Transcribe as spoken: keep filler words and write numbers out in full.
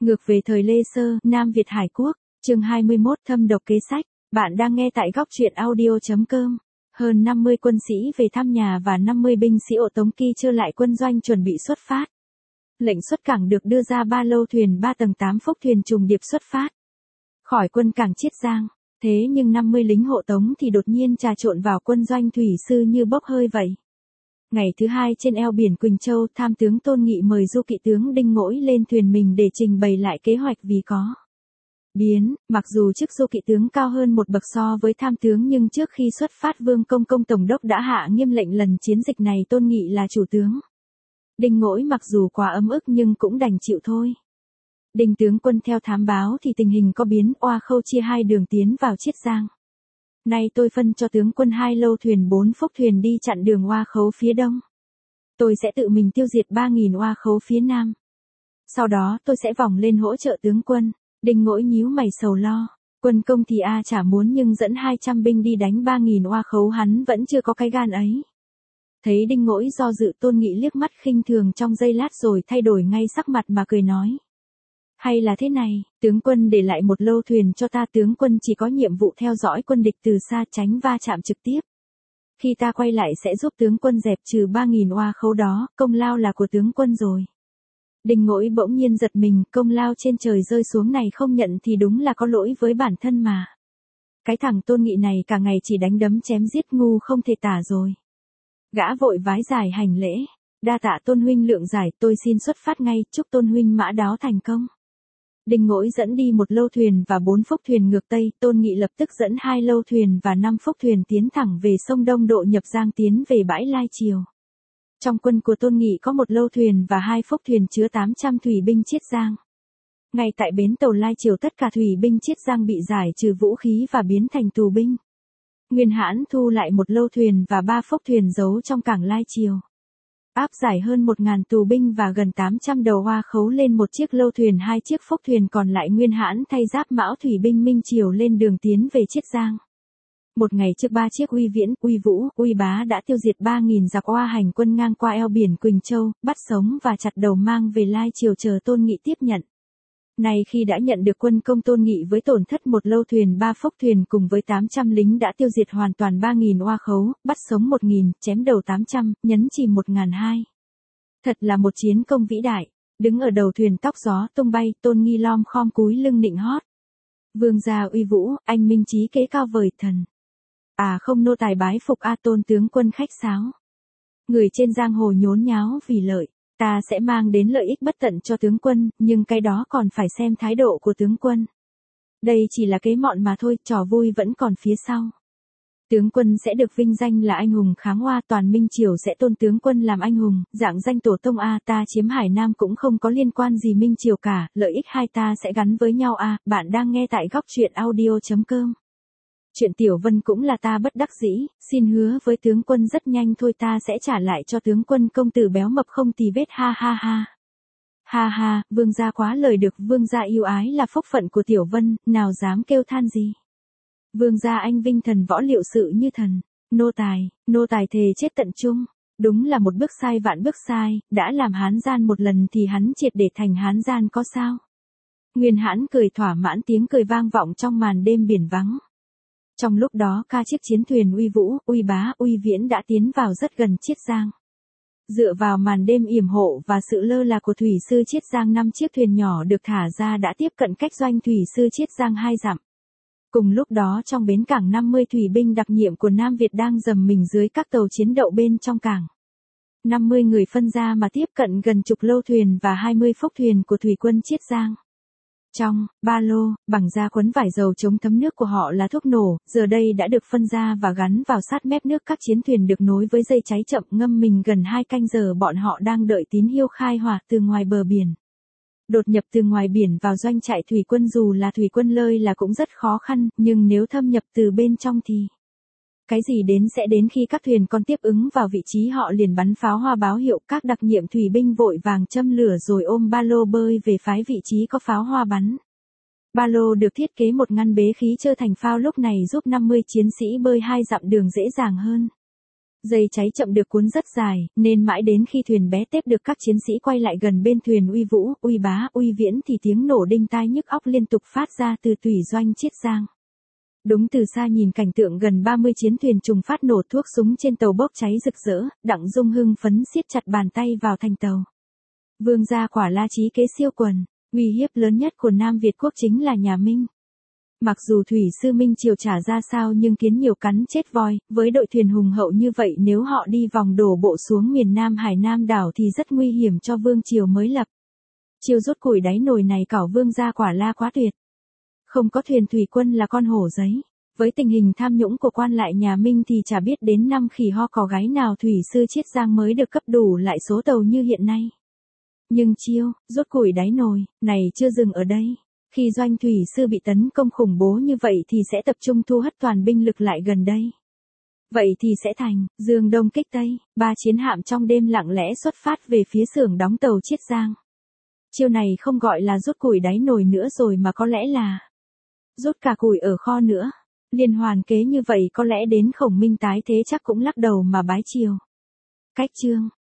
Ngược về thời Lê Sơ, Nam Việt Hải Quốc, chương hai mươi mốt thâm độc kế sách, bạn đang nghe tại góc truyện audio.com. Hơn năm mươi quân sĩ về thăm nhà và năm mươi binh sĩ ổ Tống Ky chưa lại quân doanh chuẩn bị xuất phát. Lệnh xuất cảng được đưa ra ba lâu thuyền ba tầng tám phốc thuyền trùng điệp xuất phát. Khỏi quân cảng Chiết Giang, thế nhưng năm mươi lính hộ Tống thì đột nhiên trà trộn vào quân doanh thủy sư như bốc hơi vậy. Ngày thứ hai trên eo biển Quỳnh Châu, tham tướng Tôn Nghị mời du kỵ tướng Đinh Ngỗi lên thuyền mình để trình bày lại kế hoạch vì có biến, mặc dù chức du kỵ tướng cao hơn một bậc so với tham tướng nhưng trước khi xuất phát Vương Công Công Tổng đốc đã hạ nghiêm lệnh lần chiến dịch này Tôn Nghị là chủ tướng. Đinh Ngỗi mặc dù quá ấm ức nhưng cũng đành chịu thôi. Đinh tướng quân theo thám báo thì tình hình có biến, Oa Khâu chia hai đường tiến vào Chiết Giang. Nay tôi phân cho tướng quân hai lâu thuyền bốn phốc thuyền đi chặn đường Oa Khấu phía đông. Tôi sẽ tự mình tiêu diệt ba nghìn Oa Khấu phía nam. Sau đó tôi sẽ vòng lên hỗ trợ tướng quân. Đinh Ngỗi nhíu mày sầu lo. Quân công thì a chả muốn nhưng dẫn hai trăm binh đi đánh ba nghìn Oa Khấu hắn vẫn chưa có cái gan ấy. Thấy Đinh Ngỗi do dự Tôn Nghị liếc mắt khinh thường trong giây lát rồi thay đổi ngay sắc mặt mà cười nói. Hay là thế này, tướng quân để lại một lâu thuyền cho ta, tướng quân chỉ có nhiệm vụ theo dõi quân địch từ xa tránh va chạm trực tiếp. Khi ta quay lại sẽ giúp tướng quân dẹp trừ ba nghìn Oa Khấu đó, công lao là của tướng quân rồi. Đinh Ngỗi bỗng nhiên giật mình, công lao trên trời rơi xuống này không nhận thì đúng là có lỗi với bản thân mà. Cái thằng Tôn Nghị này cả ngày chỉ đánh đấm chém giết ngu không thể tả rồi. Gã vội vái giải hành lễ, đa tạ Tôn huynh lượng giải, tôi xin xuất phát ngay, chúc Tôn huynh mã đáo thành công. Đinh Ngỗi dẫn đi một lâu thuyền và bốn phốc thuyền ngược Tây, Tôn Nghị lập tức dẫn hai lâu thuyền và năm phốc thuyền tiến thẳng về sông Đông độ nhập Giang tiến về bãi Lai Triều. Trong quân của Tôn Nghị có một lâu thuyền và hai phốc thuyền chứa tám trăm thủy binh Chiết Giang. Ngay tại bến tàu Lai Triều tất cả thủy binh Chiết Giang bị giải trừ vũ khí và biến thành tù binh. Nguyên Hãn thu lại một lâu thuyền và ba phốc thuyền giấu trong cảng Lai Triều. Áp giải hơn một nghìn tù binh và gần tám trăm đầu Oa Khấu lên một chiếc lâu thuyền, hai chiếc phốc thuyền còn lại Nguyên Hãn thay giáp mão thủy binh Minh Triều lên đường tiến về Chiết Giang. Một ngày trước ba chiếc Uy Viễn, Uy Vũ, Uy Bá đã tiêu diệt ba nghìn giặc Oa hành quân ngang qua eo biển Quỳnh Châu, bắt sống và chặt đầu mang về Lai Triều chờ Tôn Nghị tiếp nhận. Này khi đã nhận được quân công Tôn Nghị với tổn thất một lâu thuyền ba phốc thuyền cùng với tám trăm lính đã tiêu diệt hoàn toàn ba nghìn Oa Khấu, bắt sống một nghìn, chém đầu tám trăm, nhấn chìm một nghìn hai. Thật là một chiến công vĩ đại. Đứng ở đầu thuyền tóc gió tung bay, Tôn Nghi lom khom cúi lưng nịnh hót. Vương gia uy vũ, anh minh trí kế cao vời thần. À không, nô tài bái phục a Tôn tướng quân khách sáo. Người trên giang hồ nhốn nháo vì lợi. Ta sẽ mang đến lợi ích bất tận cho tướng quân, nhưng cái đó còn phải xem thái độ của tướng quân. Đây chỉ là kế mọn mà thôi, trò vui vẫn còn phía sau. Tướng quân sẽ được vinh danh là anh hùng kháng Oa, toàn Minh Triều sẽ tôn tướng quân làm anh hùng, dạng danh tổ tông a, ta chiếm Hải Nam cũng không có liên quan gì Minh Triều cả, lợi ích hai ta sẽ gắn với nhau a. Bạn đang nghe tại góc truyện audio.com. Chuyện Tiểu Vân cũng là ta bất đắc dĩ, xin hứa với tướng quân rất nhanh thôi ta sẽ trả lại cho tướng quân công tử béo mập không tì vết ha ha ha. Ha ha, vương gia quá lời được, vương gia yêu ái là phúc phận của Tiểu Vân, nào dám kêu than gì. Vương gia anh vinh thần võ liệu sự như thần, nô tài, nô tài thề chết tận chung, đúng là một bước sai vạn bước sai, đã làm hán gian một lần thì hắn triệt để thành hán gian có sao. Nguyên Hãn cười thỏa mãn, tiếng cười vang vọng trong màn đêm biển vắng. Trong lúc đó ca chiếc chiến thuyền Uy Vũ, Uy Bá, Uy Viễn đã tiến vào rất gần Chiết Giang. Dựa vào màn đêm yểm hộ và sự lơ là của thủy sư Chiết Giang, năm chiếc thuyền nhỏ được thả ra đã tiếp cận cách doanh thủy sư Chiết Giang hai dặm. Cùng lúc đó trong bến cảng năm mươi thủy binh đặc nhiệm của Nam Việt đang dầm mình dưới các tàu chiến đậu bên trong cảng. năm mươi người phân ra mà tiếp cận gần chục lâu thuyền và hai mươi phốc thuyền của thủy quân Chiết Giang. Trong ba lô, bằng da quấn vải dầu chống thấm nước của họ là thuốc nổ, giờ đây đã được phân ra và gắn vào sát mép nước. Các chiến thuyền được nối với dây cháy chậm ngâm mình gần hai canh giờ, bọn họ đang đợi tín hiệu khai hỏa từ ngoài bờ biển. Đột nhập từ ngoài biển vào doanh trại thủy quân dù là thủy quân lơi là cũng rất khó khăn, nhưng nếu thâm nhập từ bên trong thì cái gì đến sẽ đến. Khi các thuyền con tiếp ứng vào vị trí họ liền bắn pháo hoa báo hiệu, các đặc nhiệm thủy binh vội vàng châm lửa rồi ôm ba lô bơi về phái vị trí có pháo hoa bắn. Ba lô được thiết kế một ngăn bế khí trơ thành phao lúc này giúp năm mươi chiến sĩ bơi hai dặm đường dễ dàng hơn. Dây cháy chậm được cuốn rất dài, nên mãi đến khi thuyền bé tép được các chiến sĩ quay lại gần bên thuyền Uy Vũ, Uy Bá, Uy Viễn thì tiếng nổ đinh tai nhức óc liên tục phát ra từ tùy doanh Chiết Giang. Đúng từ xa nhìn cảnh tượng gần ba mươi chiến thuyền trùng phát nổ thuốc súng trên tàu bốc cháy rực rỡ, Đặng Dung hưng phấn siết chặt bàn tay vào thành tàu. Vương gia quả là trí kế siêu quần, uy hiếp lớn nhất của Nam Việt quốc chính là nhà Minh. Mặc dù thủy sư Minh Triều trả ra sao nhưng kiến nhiều cắn chết voi, với đội thuyền hùng hậu như vậy nếu họ đi vòng đổ bộ xuống miền Nam Hải Nam đảo thì rất nguy hiểm cho Vương Triều mới lập. Chiêu rút củi đáy nồi này cảo Vương gia quả la quá tuyệt. Không có thuyền thủy quân là con hổ giấy. Với tình hình tham nhũng của quan lại nhà Minh thì chả biết đến năm khỉ ho cò gáy nào thủy sư Chiết Giang mới được cấp đủ lại số tàu như hiện nay. Nhưng chiêu, rút củi đáy nồi, này chưa dừng ở đây. Khi doanh thủy sư bị tấn công khủng bố như vậy thì sẽ tập trung thu hất toàn binh lực lại gần đây. Vậy thì sẽ thành, Dương Đông kích Tây, ba chiến hạm trong đêm lặng lẽ xuất phát về phía xưởng đóng tàu Chiết Giang. Chiêu này không gọi là rút củi đáy nồi nữa rồi mà có lẽ là rút cả củi ở kho nữa. Liên hoàn kế như vậy có lẽ đến Khổng Minh tái thế chắc cũng lắc đầu mà bái chiều. Cách chương